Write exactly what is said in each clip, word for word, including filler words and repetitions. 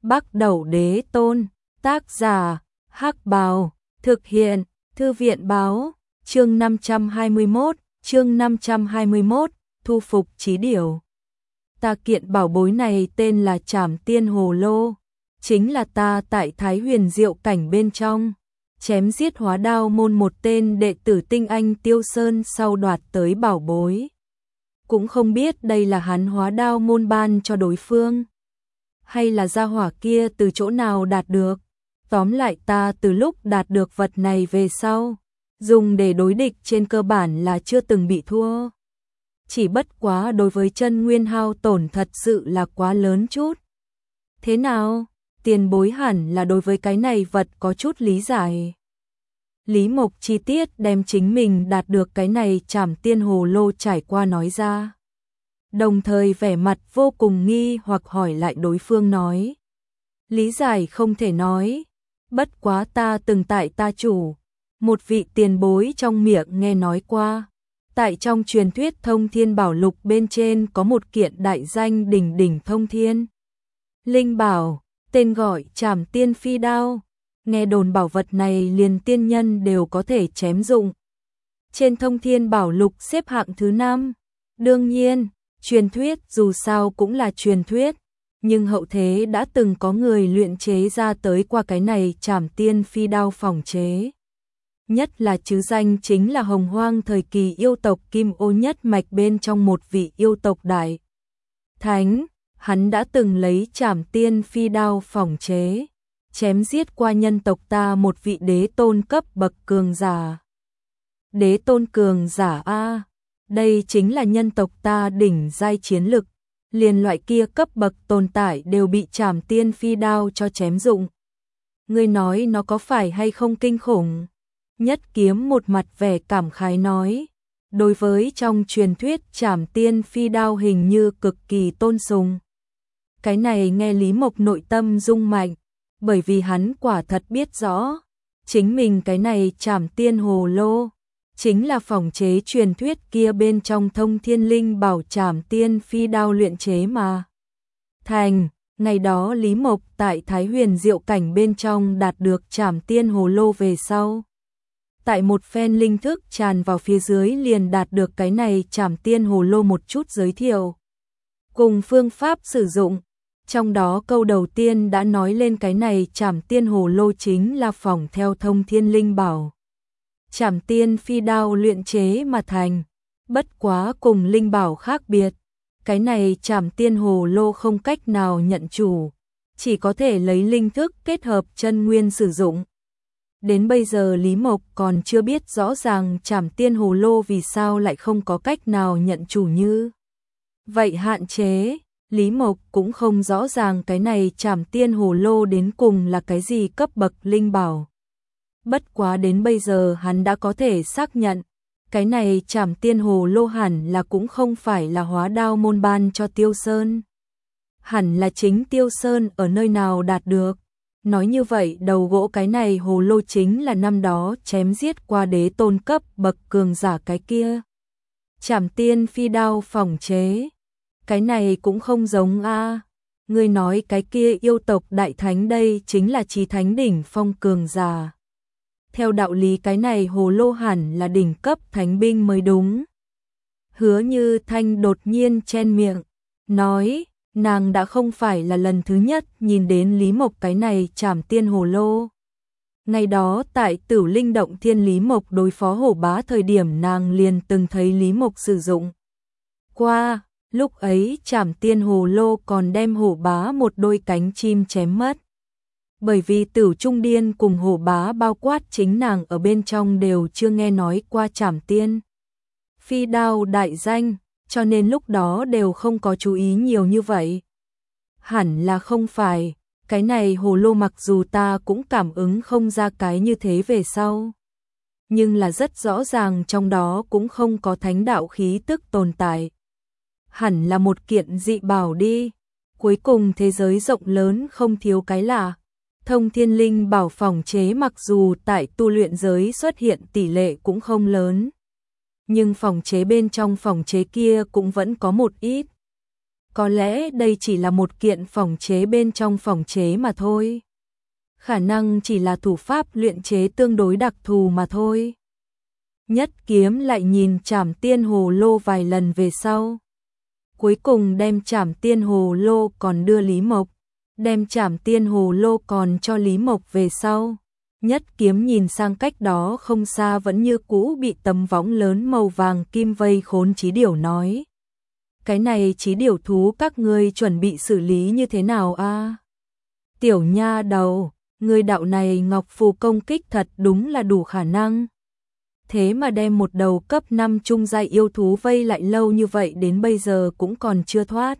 Bắc Đẩu Đế Tôn, tác giả, Hắc Bào, thực hiện, Thư viện báo, chương năm trăm hai mươi mốt, chương năm trăm hai mươi mốt, thu phục chí điểu. Ta kiện bảo bối này tên là Trảm Tiên Hồ Lô, chính là ta tại Thái Huyền Diệu cảnh bên trong, chém giết Hóa Đao môn một tên đệ tử tinh anh Tiêu Sơn sau đoạt tới bảo bối. Cũng không biết đây là hắn Hóa Đao môn ban cho đối phương, hay là gia hỏa kia từ chỗ nào đạt được. Tóm lại ta từ lúc đạt được vật này về sau, dùng để đối địch trên cơ bản là chưa từng bị thua. Chỉ bất quá đối với chân nguyên hao tổn thật sự là quá lớn chút. Thế nào? Tiền bối hẳn là đối với cái này vật có chút lý giải. Lý Mộc chi tiết đem chính mình đạt được cái này Trảm Tiên Hồ Lô trải qua nói ra. Đồng thời vẻ mặt vô cùng nghi hoặc hỏi lại đối phương nói. Lý giải không thể nói, bất quá ta từng tại ta chủ, một vị tiền bối trong miệng nghe nói qua. Tại trong truyền thuyết Thông Thiên Bảo Lục bên trên có một kiện đại danh đỉnh đỉnh Thông Thiên Linh Bảo, tên gọi Trảm Tiên Phi Đao. Nghe đồn bảo vật này liền tiên nhân đều có thể chém dụng. Trên Thông Thiên Bảo Lục xếp hạng thứ năm. Đương nhiên, truyền thuyết dù sao cũng là truyền thuyết, nhưng hậu thế đã từng có người luyện chế ra tới qua cái này Trảm Tiên Phi Đao phòng chế. Nhất là chứ danh chính là Hồng Hoang thời kỳ yêu tộc Kim Ô nhất mạch bên trong một vị yêu tộc đại thánh, hắn đã từng lấy Trảm Tiên Phi Đao phòng chế, chém giết qua nhân tộc ta một vị đế tôn cấp bậc cường giả. Đế tôn cường giả a, đây chính là nhân tộc ta đỉnh giai chiến lực, liền loại kia cấp bậc tồn tại đều bị Trảm Tiên Phi Đao cho chém dụng. Ngươi nói nó có phải hay không kinh khủng? Nhất Kiếm một mặt vẻ cảm khái nói, đối với trong truyền thuyết Trảm Tiên Phi Đao hình như cực kỳ tôn sùng. Cái này nghe Lý Mộc nội tâm rung mạnh, bởi vì hắn quả thật biết rõ, chính mình cái này Trảm Tiên Hồ Lô chính là phòng chế truyền thuyết kia bên trong Thông Thiên Linh Bảo Trảm Tiên Phi Đao luyện chế mà thành. Ngày đó Lý Mộc tại Thái Huyền Diệu cảnh bên trong đạt được Trảm Tiên Hồ Lô về sau, tại một phen linh thức tràn vào phía dưới liền đạt được cái này Trảm Tiên Hồ Lô một chút giới thiệu cùng phương pháp sử dụng. Trong đó câu đầu tiên đã nói lên cái này Trảm Tiên Hồ Lô chính là phỏng theo Thông Thiên Linh Bảo Trảm Tiên Phi Đao luyện chế mà thành, bất quá cùng linh bảo khác biệt, cái này Trảm Tiên Hồ Lô không cách nào nhận chủ, chỉ có thể lấy linh thức kết hợp chân nguyên sử dụng. Đến bây giờ Lý Mộc còn chưa biết rõ ràng Trảm Tiên Hồ Lô vì sao lại không có cách nào nhận chủ như vậy hạn chế. Lý Mộc cũng không rõ ràng cái này Trảm Tiên Hồ Lô đến cùng là cái gì cấp bậc linh bảo. Bất quá đến bây giờ hắn đã có thể xác nhận, cái này Trảm Tiên Hồ Lô hẳn là cũng không phải là Hóa Đao môn ban cho Tiêu Sơn. Hẳn là chính Tiêu Sơn ở nơi nào đạt được. Nói như vậy đầu gỗ cái này hồ lô chính là năm đó chém giết qua đế tôn cấp bậc cường giả cái kia Trảm Tiên Phi Đao phòng chế. Cái này cũng không giống a. Ngươi nói cái kia yêu tộc đại thánh đây chính là chí thánh đỉnh phong cường giả. Theo đạo lý cái này hồ lô hẳn là đỉnh cấp thánh binh mới đúng. Hứa Như Thanh đột nhiên chen miệng, nói, nàng đã không phải là lần thứ nhất nhìn đến Lý Mộc cái này Trảm Tiên Hồ Lô. Ngày đó tại Tử Linh Động Thiên Lý Mộc đối phó hổ bá thời điểm nàng liền từng thấy Lý Mộc sử dụng qua, lúc ấy Trảm Tiên Hồ Lô còn đem hổ bá một đôi cánh chim chém mất. Bởi vì Tử Trung Điên cùng hổ bá bao quát chính nàng ở bên trong đều chưa nghe nói qua Trảm Tiên Phi Đao đại danh, cho nên lúc đó đều không có chú ý nhiều như vậy. Hẳn là không phải, cái này hồ lô mặc dù ta cũng cảm ứng không ra cái như thế về sau, nhưng là rất rõ ràng trong đó cũng không có thánh đạo khí tức tồn tại. Hẳn là một kiện dị bảo đi. Cuối cùng thế giới rộng lớn không thiếu cái lạ. Thông Thiên Linh Bảo phòng chế mặc dù tại tu luyện giới xuất hiện tỷ lệ cũng không lớn, nhưng phòng chế bên trong phòng chế kia cũng vẫn có một ít Có lẽ đây chỉ là một kiện phỏng chế bên trong phỏng chế mà thôi. Khả năng chỉ là thủ pháp luyện chế tương đối đặc thù mà thôi. Nhất Kiếm lại nhìn Trảm Tiên Hồ Lô vài lần về sau. Cuối cùng đem Trảm Tiên Hồ Lô còn đưa Lý Mộc, đem Trảm Tiên Hồ Lô còn cho Lý Mộc về sau. Nhất Kiếm nhìn sang cách đó không xa vẫn như cũ bị tấm võng lớn màu vàng kim vây khốn Chí Điểu nói. Cái này Chí Điểu thú các ngươi chuẩn bị xử lý như thế nào a? Tiểu nha đầu, ngươi đạo này Ngọc Phù công kích thật đúng là đủ khả năng. Thế mà đem một đầu cấp năm trung giai yêu thú vây lại lâu như vậy đến bây giờ cũng còn chưa thoát.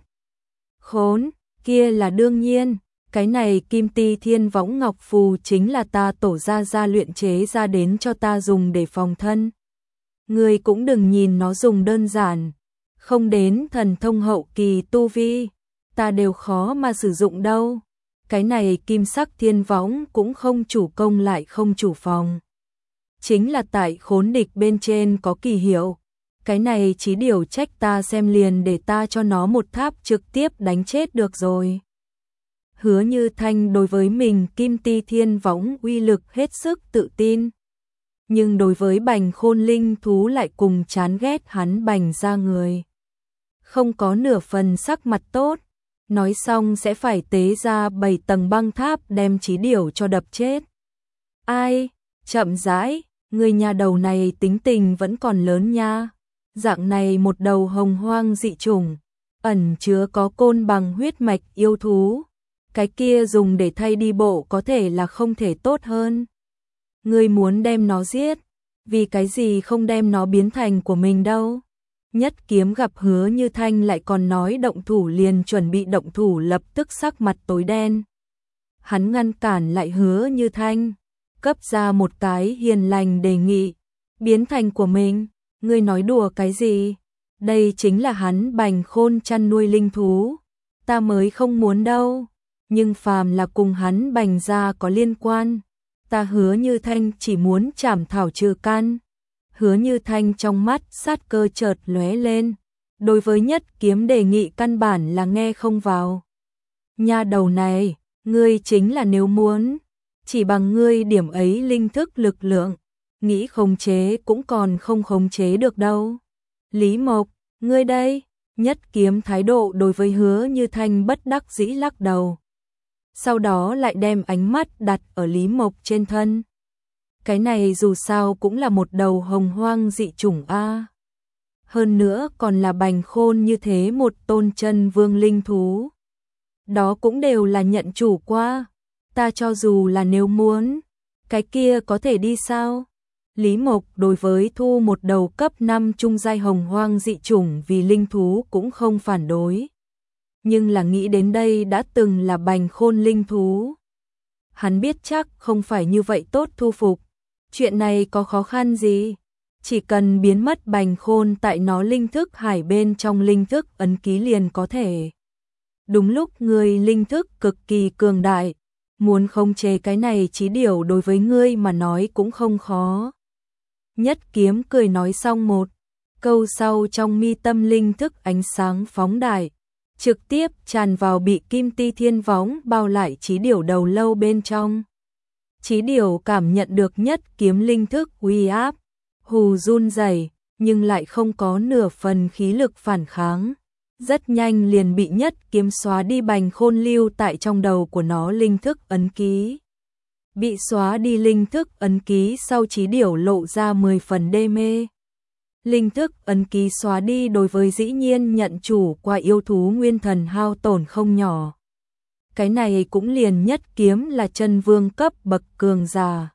Khốn, kia là đương nhiên, cái này Kim Ti Thiên Võng Ngọc Phù chính là ta tổ ra ra luyện chế ra đến cho ta dùng để phòng thân. Ngươi cũng đừng nhìn nó dùng đơn giản, không đến thần thông hậu kỳ tu vi, ta đều khó mà sử dụng đâu. Cái này Kim Sắc Thiên Võng cũng không chủ công lại không chủ phòng. Chính là tại khốn địch bên trên có kỳ hiệu. Cái này Chí Điểu trách ta xem liền để ta cho nó một tháp trực tiếp đánh chết được rồi. Hứa Như Thanh đối với mình Kim Ti Thiên Võng uy lực hết sức tự tin. Nhưng đối với Bành Khôn linh thú lại cùng chán ghét hắn Bành ra người. Không có nửa phần sắc mặt tốt. Nói xong sẽ phải tế ra bảy tầng băng tháp đem Chí Điểu cho đập chết. Ai, chậm rãi, người nhà đầu này tính tình vẫn còn lớn nha. Dạng này một đầu hồng hoang dị chủng, ẩn chứa có côn bằng huyết mạch yêu thú. Cái kia dùng để thay đi bộ có thể là không thể tốt hơn. Ngươi muốn đem nó giết, vì cái gì không đem nó biến thành của mình đâu. Nhất Kiếm gặp Hứa Như Thanh lại còn nói động thủ liền chuẩn bị động thủ lập tức sắc mặt tối đen. Hắn ngăn cản lại Hứa Như Thanh, cấp ra một cái hiền lành đề nghị, biến thành của mình, ngươi nói đùa cái gì? Đây chính là hắn Bành Khôn chăn nuôi linh thú, ta mới không muốn đâu, nhưng phàm là cùng hắn Bành gia có liên quan, ta Hứa Như Thanh chỉ muốn chảm thảo trừ căn. Hứa Như Thanh trong mắt sát cơ chợt lóe lên, đối với Nhất Kiếm đề nghị căn bản là nghe không vào. Nha đầu này, ngươi chính là nếu muốn, chỉ bằng ngươi điểm ấy linh thức lực lượng, nghĩ khống chế cũng còn không khống chế được đâu. Lý Mộc, ngươi đây, Nhất Kiếm thái độ đối với Hứa Như Thanh bất đắc dĩ lắc đầu. Sau đó lại đem ánh mắt đặt ở Lý Mộc trên thân. Cái này dù sao cũng là một đầu hồng hoang dị chủng a. Hơn nữa còn là Bành Khôn như thế một tôn chân vương linh thú. Đó cũng đều là nhận chủ qua. Ta cho dù là nếu muốn, cái kia có thể đi sao? Lý Mộc đối với thu một đầu cấp năm trung giai hồng hoang dị chủng vì linh thú cũng không phản đối. Nhưng là nghĩ đến đây đã từng là Bành Khôn linh thú. Hắn biết chắc không phải như vậy tốt thu phục. Chuyện này có khó khăn gì? Chỉ cần biến mất Bành Khôn tại nó linh thức hải bên trong linh thức ấn ký liền có thể. Đúng lúc người linh thức cực kỳ cường đại, muốn khống chế cái này Chí Điểu đối với ngươi mà nói cũng không khó. Nhất Kiếm cười nói xong một câu sau trong mi tâm linh thức ánh sáng phóng đại, trực tiếp tràn vào bị Kim Ti Thiên Võng bao lại Chí Điểu đầu lâu bên trong. Chí Điểu cảm nhận được Nhất Kiếm linh thức uy áp, hù run rẩy, nhưng lại không có nửa phần khí lực phản kháng. Rất nhanh liền bị Nhất Kiếm xóa đi Bành Khôn lưu tại trong đầu của nó linh thức ấn ký. Bị xóa đi linh thức ấn ký sau Chí Điểu lộ ra mười phần đê mê. Linh thức ấn ký xóa đi đối với dĩ nhiên nhận chủ qua yêu thú nguyên thần hao tổn không nhỏ. Cái này cũng liền Nhất Kiếm là chân vương cấp bậc cường giả.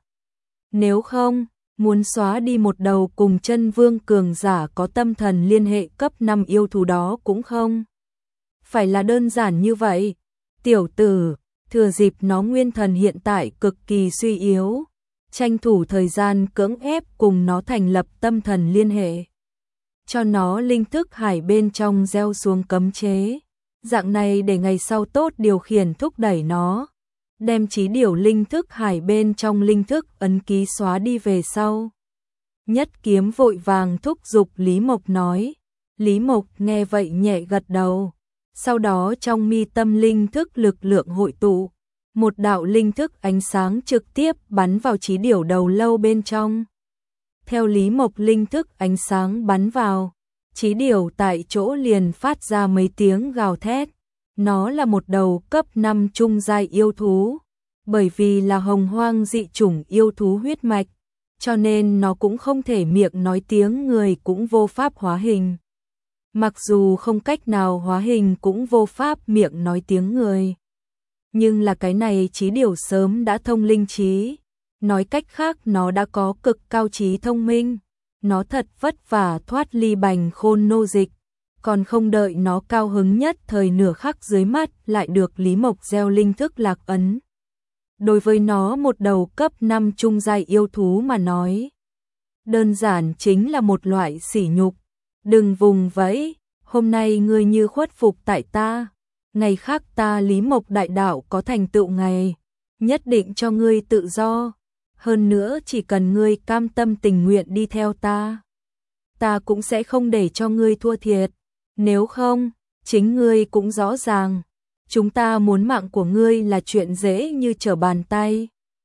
Nếu không, muốn xóa đi một đầu cùng chân vương cường giả có tâm thần liên hệ cấp năm yêu thú đó cũng không phải là đơn giản như vậy. Tiểu tử, thừa dịp nó nguyên thần hiện tại cực kỳ suy yếu, tranh thủ thời gian cưỡng ép cùng nó thành lập tâm thần liên hệ. Cho nó linh thức hải bên trong gieo xuống cấm chế. Dạng này để ngày sau tốt điều khiển thúc đẩy nó, đem Chí Điểu linh thức hải bên trong linh thức ấn ký xóa đi về sau. Nhất Kiếm vội vàng thúc giục Lý Mộc nói. Lý Mộc nghe vậy nhẹ gật đầu. Sau đó trong mi tâm linh thức lực lượng hội tụ, một đạo linh thức ánh sáng trực tiếp bắn vào Chí Điểu đầu lâu bên trong. Theo Lý Mộc linh thức ánh sáng bắn vào, Chí Điểu tại chỗ liền phát ra mấy tiếng gào thét. Nó là một đầu cấp năm trung giai yêu thú, bởi vì là hồng hoang dị chủng yêu thú huyết mạch, cho nên nó cũng không thể miệng nói tiếng người, cũng vô pháp hóa hình. Mặc dù không cách nào hóa hình cũng vô pháp miệng nói tiếng người. Nhưng là cái này Chí Điểu sớm đã thông linh trí. Nói cách khác nó đã có cực cao trí thông minh. Nó thật vất vả thoát ly bành khôn nô dịch. Còn không đợi nó cao hứng nhất thời nửa khắc dưới mắt lại được Lý Mộc gieo linh thức lạc ấn. Đối với nó một đầu cấp năm trung giai yêu thú mà nói, đơn giản chính là một loại sỉ nhục. Đừng vùng vẫy, hôm nay ngươi như khuất phục tại ta, ngày khác ta Lý Mộc đại đạo có thành tựu ngày, nhất định cho ngươi tự do, hơn nữa chỉ cần ngươi cam tâm tình nguyện đi theo ta, ta cũng sẽ không để cho ngươi thua thiệt, nếu không, chính ngươi cũng rõ ràng, chúng ta muốn mạng của ngươi là chuyện dễ như trở bàn tay.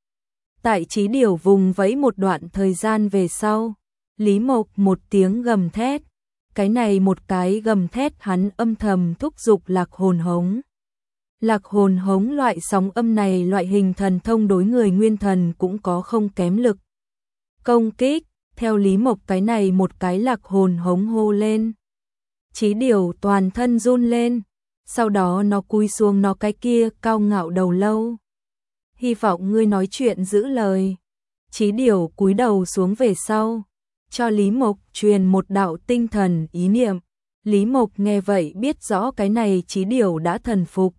Tại Chí Điểu vùng vẫy một đoạn thời gian về sau, Lý Mộc một tiếng gầm thét. Cái này một cái gầm thét hắn âm thầm thúc giục lạc hồn hống. Lạc hồn hống loại sóng âm này loại hình thần thông đối người nguyên thần cũng có không kém lực. Công kích, theo Lý Mộc cái này một cái lạc hồn hống hô lên. Chí Điểu toàn thân run lên, sau đó nó cúi xuống nó cái kia cao ngạo đầu lâu. Hy vọng ngươi nói chuyện giữ lời. Chí Điểu cúi đầu xuống về sau, cho Lý Mộc truyền một đạo tinh thần ý niệm. Lý Mộc nghe vậy biết rõ cái này Chí Điểu đã thần phục.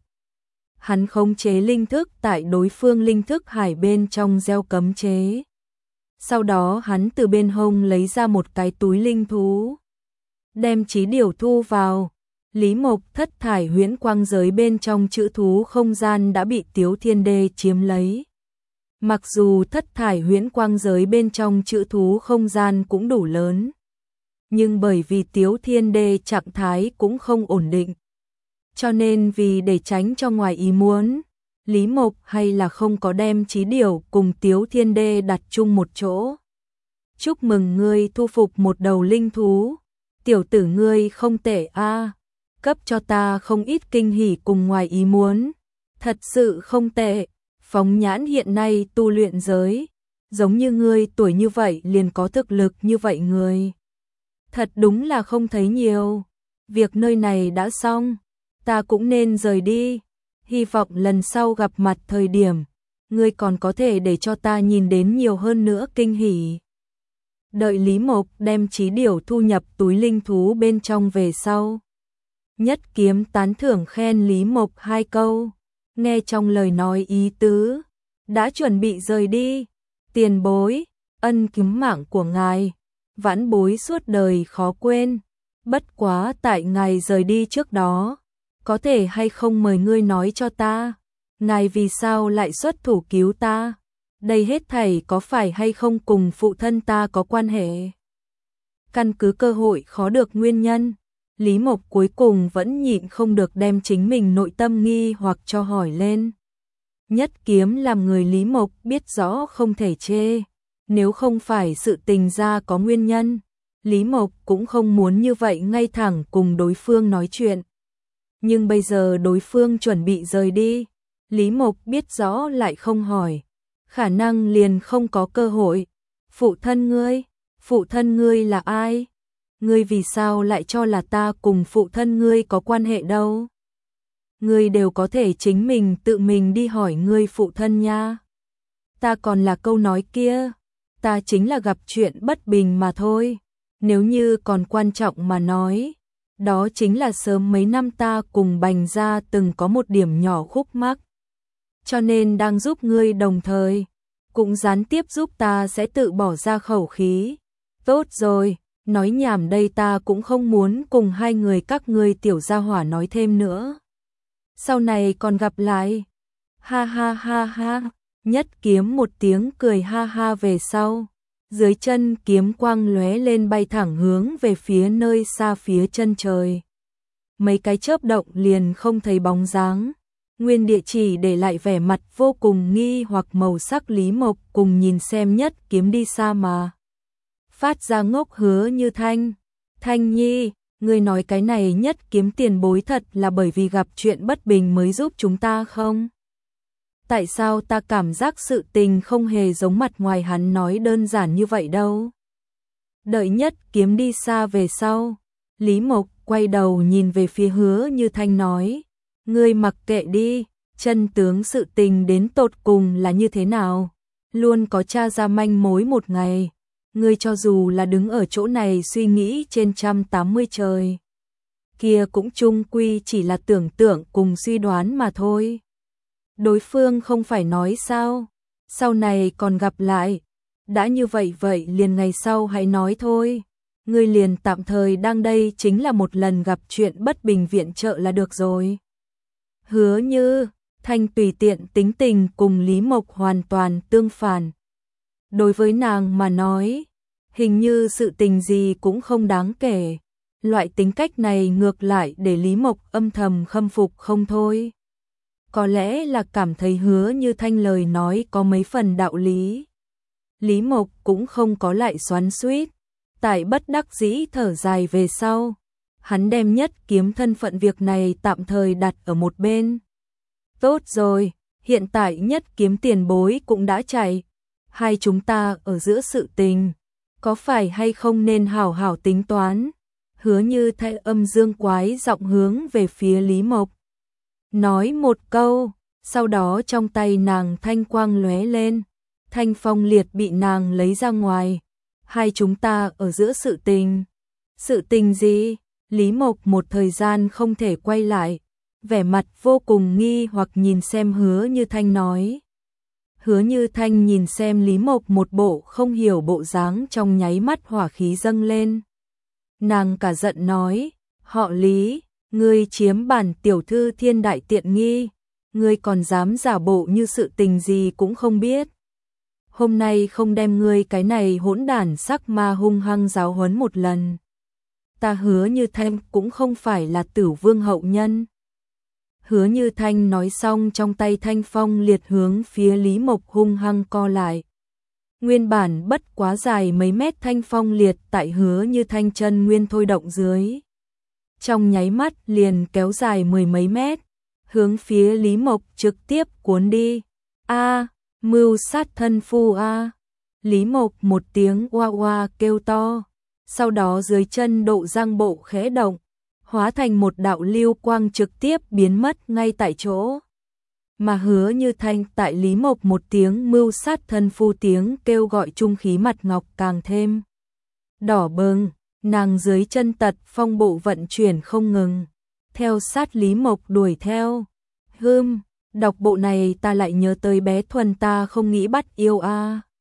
Hắn khống chế linh thức tại đối phương linh thức hải bên trong gieo cấm chế. Sau đó hắn từ bên hông lấy ra một cái túi linh thú, đem Chí Điểu thu vào. Lý Mộc thất thải huyễn quang giới bên trong chữ thú không gian đã bị Tiếu Thiên Đê chiếm lấy. Mặc dù thất thải huyễn quang giới bên trong chữ thú không gian cũng đủ lớn, nhưng bởi vì Tiếu Thiên Đê trạng thái cũng không ổn định, cho nên vì để tránh cho ngoài ý muốn, Lý Mộc hay là không có đem Chí Điểu cùng Tiếu Thiên Đê đặt chung một chỗ. Chúc mừng ngươi thu phục một đầu linh thú, tiểu tử ngươi không tệ a, cấp cho ta không ít kinh hỉ cùng ngoài ý muốn, thật sự không tệ. Phóng nhãn hiện nay tu luyện giới, giống như ngươi tuổi như vậy liền có thực lực như vậy người. Thật đúng là không thấy nhiều. Việc nơi này đã xong, ta cũng nên rời đi. Hy vọng lần sau gặp mặt thời điểm, ngươi còn có thể để cho ta nhìn đến nhiều hơn nữa kinh hỉ. Đợi Lý Mộc đem Chí Điểu thu nhập túi linh thú bên trong về sau. Nhất Kiếm tán thưởng khen Lý Mộc hai câu. Nghe trong lời nói ý tứ, đã chuẩn bị rời đi. Tiền bối, ân cứu mạng của ngài, vãn bối suốt đời khó quên. Bất quá tại ngài rời đi trước đó, có thể hay không mời ngươi nói cho ta, ngài vì sao lại xuất thủ cứu ta? Đây hết thảy có phải hay không cùng phụ thân ta có quan hệ? Căn cứ cơ hội khó được nguyên nhân, Lý Mộc cuối cùng vẫn nhịn không được đem chính mình nội tâm nghi hoặc cho hỏi lên. Nhất Kiếm làm người Lý Mộc biết rõ không thể chê, nếu không phải sự tình ra có nguyên nhân, Lý Mộc cũng không muốn như vậy ngay thẳng cùng đối phương nói chuyện. Nhưng bây giờ đối phương chuẩn bị rời đi, Lý Mộc biết rõ lại không hỏi, khả năng liền không có cơ hội. Phụ thân ngươi, phụ thân ngươi là ai? Ngươi vì sao lại cho là ta cùng phụ thân ngươi có quan hệ đâu? Ngươi đều có thể chính mình tự mình đi hỏi ngươi phụ thân nha. Ta còn là câu nói kia, ta chính là gặp chuyện bất bình mà thôi. Nếu như còn quan trọng mà nói, đó chính là sớm mấy năm ta cùng Bành gia từng có một điểm nhỏ khúc mắc. Cho nên đang giúp ngươi đồng thời, cũng gián tiếp giúp ta sẽ tự bỏ ra khẩu khí. Tốt rồi, nói nhảm đây ta cũng không muốn cùng hai người các ngươi tiểu gia hỏa nói thêm nữa. Sau này còn gặp lại. Ha ha ha ha, Nhất Kiếm một tiếng cười ha ha về sau. Dưới chân kiếm quang lóe lên bay thẳng hướng về phía nơi xa phía chân trời. mấy cái chớp động liền không thấy bóng dáng. Nguyên địa chỉ để lại vẻ mặt vô cùng nghi hoặc màu sắc. Lý Mộc cùng nhìn xem nhất kiếm đi xa mà phát ra ngốc Hứa Như Thanh. Thanh Nhi, ngươi nói cái này nhất kiếm tiền bối thật là bởi vì gặp chuyện bất bình mới giúp chúng ta không? Tại sao ta cảm giác sự tình không hề giống mặt ngoài hắn nói đơn giản như vậy đâu? Đợi nhất kiếm đi xa về sau, Lý Mộc quay đầu nhìn về phía Hứa Như Thanh nói, ngươi mặc kệ đi, chân tướng sự tình đến tột cùng là như thế nào, luôn có tra ra manh mối một ngày, ngươi cho dù là đứng ở chỗ này suy nghĩ trên trăm tám mươi trời, kia cũng chung quy chỉ là tưởng tượng cùng suy đoán mà thôi. Đối phương không phải nói sao, sau này còn gặp lại, đã như vậy vậy liền ngày sau hãy nói thôi, ngươi liền tạm thời đang đây chính là một lần gặp chuyện bất bình viện trợ là được rồi. Hứa Như Thanh tùy tiện tính tình cùng Lý Mộc hoàn toàn tương phản. Đối với nàng mà nói, hình như sự tình gì cũng không đáng kể, loại tính cách này ngược lại để Lý Mộc âm thầm khâm phục không thôi. Có lẽ là cảm thấy Hứa Như Thanh lời nói có mấy phần đạo lý. Lý Mộc cũng không có lại xoắn xuýt, tại bất đắc dĩ thở dài về sau, hắn đem nhất kiếm thân phận việc này tạm thời đặt ở một bên. Tốt rồi, hiện tại nhất kiếm tiền bối cũng đã chạy, hai chúng ta ở giữa sự tình, có phải hay không nên hảo hảo tính toán? Hứa Như Thanh âm dương quái giọng hướng về phía Lý Mộc. Nói một câu, sau đó trong tay nàng thanh quang lóe lên, thanh phong liệt bị nàng lấy ra ngoài. Hai chúng ta ở giữa sự tình. Sự tình gì? Lý Mộc một thời gian không thể quay lại, vẻ mặt vô cùng nghi hoặc nhìn xem Hứa Như Thanh nói. Hứa Như Thanh nhìn xem Lý Mộc một bộ không hiểu bộ dáng, trong nháy mắt hỏa khí dâng lên. Nàng cả giận nói, họ Lý, ngươi chiếm bản tiểu thư thiên đại tiện nghi, ngươi còn dám giả bộ như sự tình gì cũng không biết. Hôm nay không đem ngươi cái này hỗn đản sắc ma hung hăng giáo huấn một lần, ta Hứa Như Thanh cũng không phải là Tử Vương hậu nhân. Hứa Như Thanh nói xong, trong tay thanh phong liệt hướng phía Lý Mộc hung hăng co lại. Nguyên bản bất quá dài mấy mét thanh phong liệt tại Hứa Như Thanh chân nguyên thôi động dưới, trong nháy mắt liền kéo dài mười mấy mét, hướng phía Lý Mộc trực tiếp cuốn đi. A, mưu sát thân phu a. Lý Mộc một tiếng oa oa kêu to, sau đó dưới chân độ giang bộ khẽ động, hóa thành một đạo lưu quang trực tiếp biến mất ngay tại chỗ. Mà Hứa Như Thanh tại Lý Mộc một tiếng mưu sát thân phu tiếng kêu gọi trung khí mặt ngọc càng thêm đỏ bừng, nàng dưới chân tật phong bộ vận chuyển không ngừng, theo sát Lý Mộc đuổi theo. Hừm, đọc bộ này ta lại nhớ tới bé Thuần ta không nghĩ bắt yêu a.